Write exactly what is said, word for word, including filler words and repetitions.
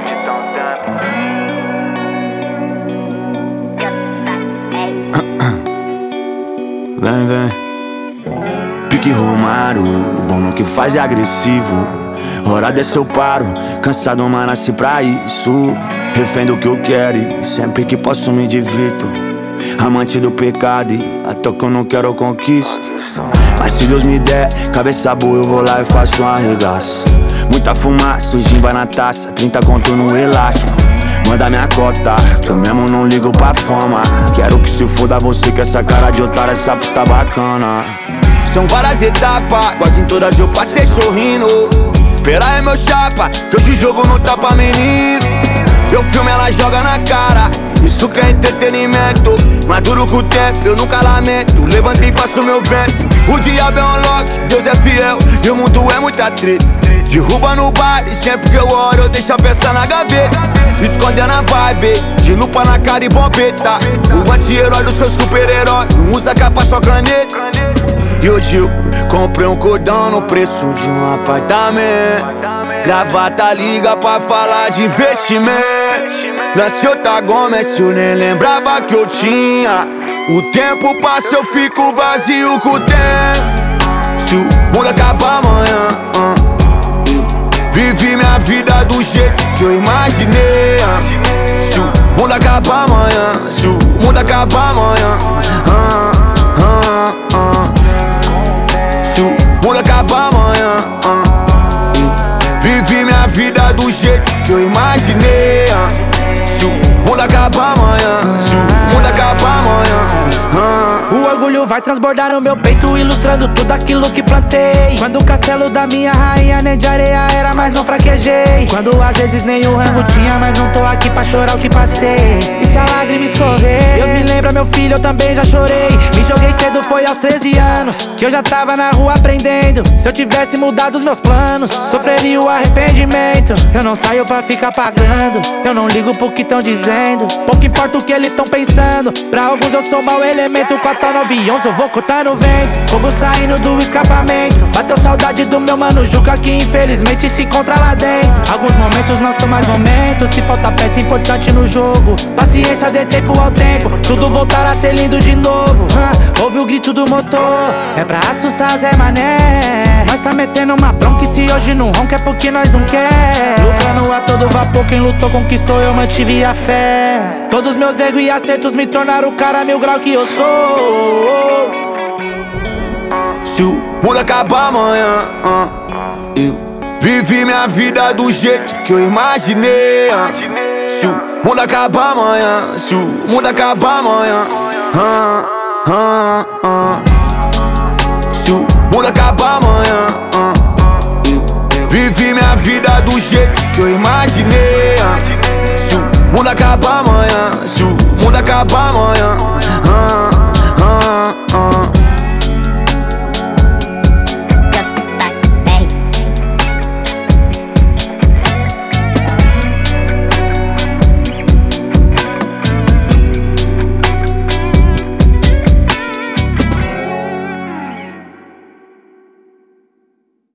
Vem, vem. Pique Romário, bom no que faz é agressivo. Hora dessa eu paro, cansado mas nasci pra isso. Refém do que eu quero e sempre que posso me divirto. Amante do pecado e a toa que eu não quero eu conquisto. Mas se Deus me der cabeça boa eu vou lá e faço um arregaço. Muita fumaça, gimba na taça, trinta conto no elástico. Manda minha cota, que eu mesmo não ligo pra fama. Quero que se foda você, que essa cara de otário, essa puta bacana. São várias etapas, quase em todas eu passei sorrindo. Pera aí meu chapa, que hoje o jogo não tá pra menino. Eu filme, ela joga na cara, isso que é entretenimento. Maduro com o tempo, eu nunca lamento. Levantei e passo meu vento. O diabo é um lock, Deus é fiel e o mundo é muita treta. Derruba no baile, sempre que eu oro eu deixo a peça na gaveta. Escondendo a vibe, de lupa na cara e bombeta. O anti-herói do seu super-herói, não usa capa, só caneta. E hoje eu comprei um cordão no preço de um apartamento. Gravata liga pra falar de investimento. Lance outra goma, se eu nem lembrava que eu tinha. O tempo passa, eu fico vazio com o tempo. Se o mundo acabar amanhã, uh, vivi minha vida do jeito que eu imaginei, uh. Se o mundo acabar amanhã, se o mundo acabar amanhã, uh, uh, uh. Se o mundo acabar amanhã, uh, vivi minha vida do jeito que eu imaginei, uh. Se o mundo acabar amanhã, se o mundo acabar amanhã, uh. O orgulho vai transbordar no meu peito, ilustrando tudo aquilo que plantei. Quando o castelo da minha rainha nem de areia era, mas não fraquejei. Quando às vezes nem o rango tinha, mas não tô aqui pra chorar o que passei. E se a lágrima escorrer, Deus me lembra, meu filho, eu também já chorei. Me joguei cedo, foi aos treze anos, que eu já tava na rua aprendendo. Se eu tivesse mudado os meus planos, sofreria o arrependimento. Eu não saio pra ficar pagando, eu não ligo pro que tão dizendo. Pouco importa o que eles tão pensando, pra alguns eu sou mau elemento. Quatro nove onze eu vou cortar no vento, fogo saindo do escapamento. Bateu saudade do meu mano Juca, que infelizmente se encontra lá dentro. Alguns momentos não são mais momentos, se falta peça importante no jogo. Paciência, dê tempo ao tempo, tudo voltar a ser lindo de novo. ah, Ouve o grito do motor, é pra assustar Zé Mané. Nós tá metendo uma bronca e se hoje não ronca é porque nós não quer. Lucrando a todo vapor, quem lutou conquistou, eu mantive a fé. Todos meus erros e acertos me tornaram o cara mil grau que eu sou. Se o mundo acabar amanhã, uh, eu vivi minha vida do jeito que eu imaginei, uh. Se o mundo acabar amanhã, se o mundo acabar amanhã, uh, uh, uh. Se o mundo acabar amanhã, uh, eu vivi minha vida do jeito que eu imaginei, uh.